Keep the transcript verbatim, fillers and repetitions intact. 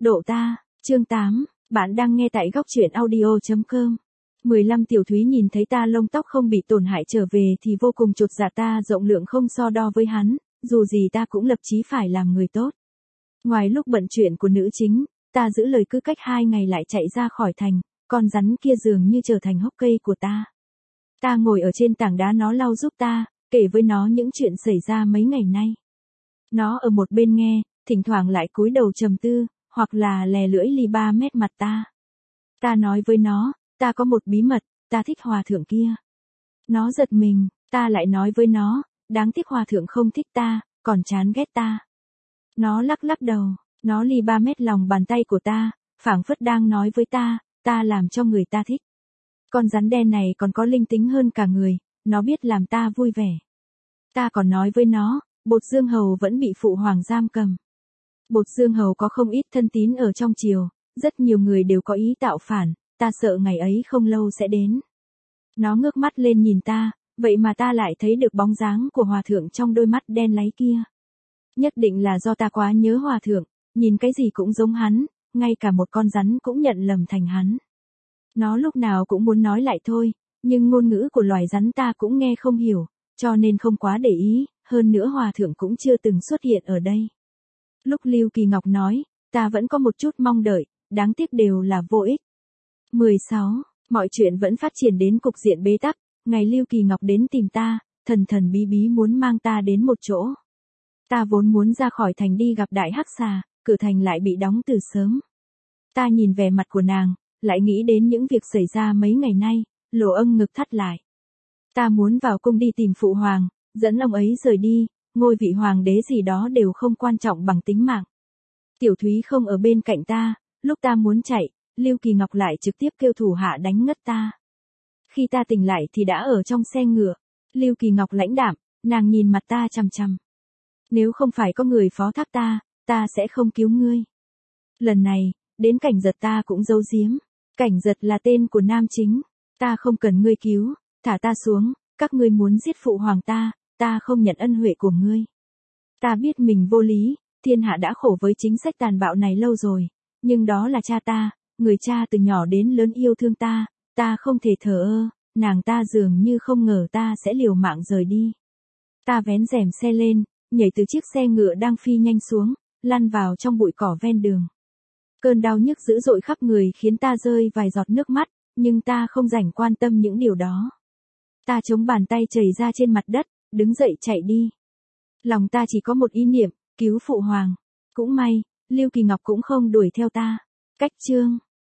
Độ ta, chương tám, bạn đang nghe tại góc truyện audio chấm com. mười lăm Tiểu Thúy nhìn thấy ta lông tóc không bị tổn hại trở về thì vô cùng chột dạ, ta rộng lượng không so đo với hắn, dù gì ta cũng lập chí phải làm người tốt. Ngoài lúc bận chuyện của nữ chính, ta giữ lời cứ cách hai ngày lại chạy ra khỏi thành, con rắn kia dường như trở thành hốc cây của ta. Ta ngồi ở trên tảng đá, nó lau giúp ta, kể với nó những chuyện xảy ra mấy ngày nay. Nó ở một bên nghe, thỉnh thoảng lại cúi đầu trầm tư, hoặc là lè lưỡi ly ba mét mặt ta. Ta nói với nó, ta có một bí mật, ta thích hòa thượng kia. Nó giật mình, ta lại nói với nó, đáng tiếc hòa thượng không thích ta, còn chán ghét ta. Nó lắc lắc đầu, nó ly ba mét lòng bàn tay của ta, phảng phất đang nói với ta, ta làm cho người ta thích. Con rắn đen này còn có linh tính hơn cả người, nó biết làm ta vui vẻ. Ta còn nói với nó, Bột Dương Hầu vẫn bị phụ hoàng giam cầm. Bột Dương Hầu có không ít thân tín ở trong triều, rất nhiều người đều có ý tạo phản, ta sợ ngày ấy không lâu sẽ đến. Nó ngước mắt lên nhìn ta, vậy mà ta lại thấy được bóng dáng của hòa thượng trong đôi mắt đen láy kia. Nhất định là do ta quá nhớ hòa thượng, nhìn cái gì cũng giống hắn, ngay cả một con rắn cũng nhận lầm thành hắn. Nó lúc nào cũng muốn nói lại thôi, nhưng ngôn ngữ của loài rắn ta cũng nghe không hiểu, cho nên không quá để ý, hơn nữa hòa thượng cũng chưa từng xuất hiện ở đây. Lúc Lưu Kỳ Ngọc nói, ta vẫn có một chút mong đợi, đáng tiếc đều là vô ích. mười sáu. Mọi chuyện vẫn phát triển đến cục diện bế tắc, ngày Lưu Kỳ Ngọc đến tìm ta, thần thần bí bí muốn mang ta đến một chỗ. Ta vốn muốn ra khỏi thành đi gặp Đại Hắc Xà, cửa thành lại bị đóng từ sớm. Ta nhìn vẻ mặt của nàng, lại nghĩ đến những việc xảy ra mấy ngày nay, lỗ âng ngực thắt lại. Ta muốn vào cung đi tìm phụ hoàng, dẫn ông ấy rời đi, ngôi vị hoàng đế gì đó đều không quan trọng bằng tính mạng. Tiểu Thúy không ở bên cạnh ta, lúc ta muốn chạy, Lưu Kỳ Ngọc lại trực tiếp kêu thủ hạ đánh ngất ta. Khi ta tỉnh lại thì đã ở trong xe ngựa, Lưu Kỳ Ngọc lãnh đạm, nàng nhìn mặt ta chằm chằm. Nếu không phải có người phó thác ta, ta sẽ không cứu ngươi. Lần này, đến Cảnh Giật ta cũng giấu giếm. Cảnh Giật là tên của nam chính, ta không cần ngươi cứu, thả ta xuống, các ngươi muốn giết phụ hoàng ta, ta không nhận ân huệ của ngươi. Ta biết mình vô lý, thiên hạ đã khổ với chính sách tàn bạo này lâu rồi, nhưng đó là cha ta, người cha từ nhỏ đến lớn yêu thương ta, ta không thể thờ ơ, nàng ta dường như không ngờ ta sẽ liều mạng rời đi. Ta vén rèm xe lên, nhảy từ chiếc xe ngựa đang phi nhanh xuống, lăn vào trong bụi cỏ ven đường. Cơn đau nhức dữ dội khắp người khiến ta rơi vài giọt nước mắt, nhưng ta không rảnh quan tâm những điều đó. Ta chống bàn tay chảy ra trên mặt đất, đứng dậy chạy đi. Lòng ta chỉ có một ý niệm, cứu phụ hoàng. Cũng may, Lưu Kỳ Ngọc cũng không đuổi theo ta. Cách chương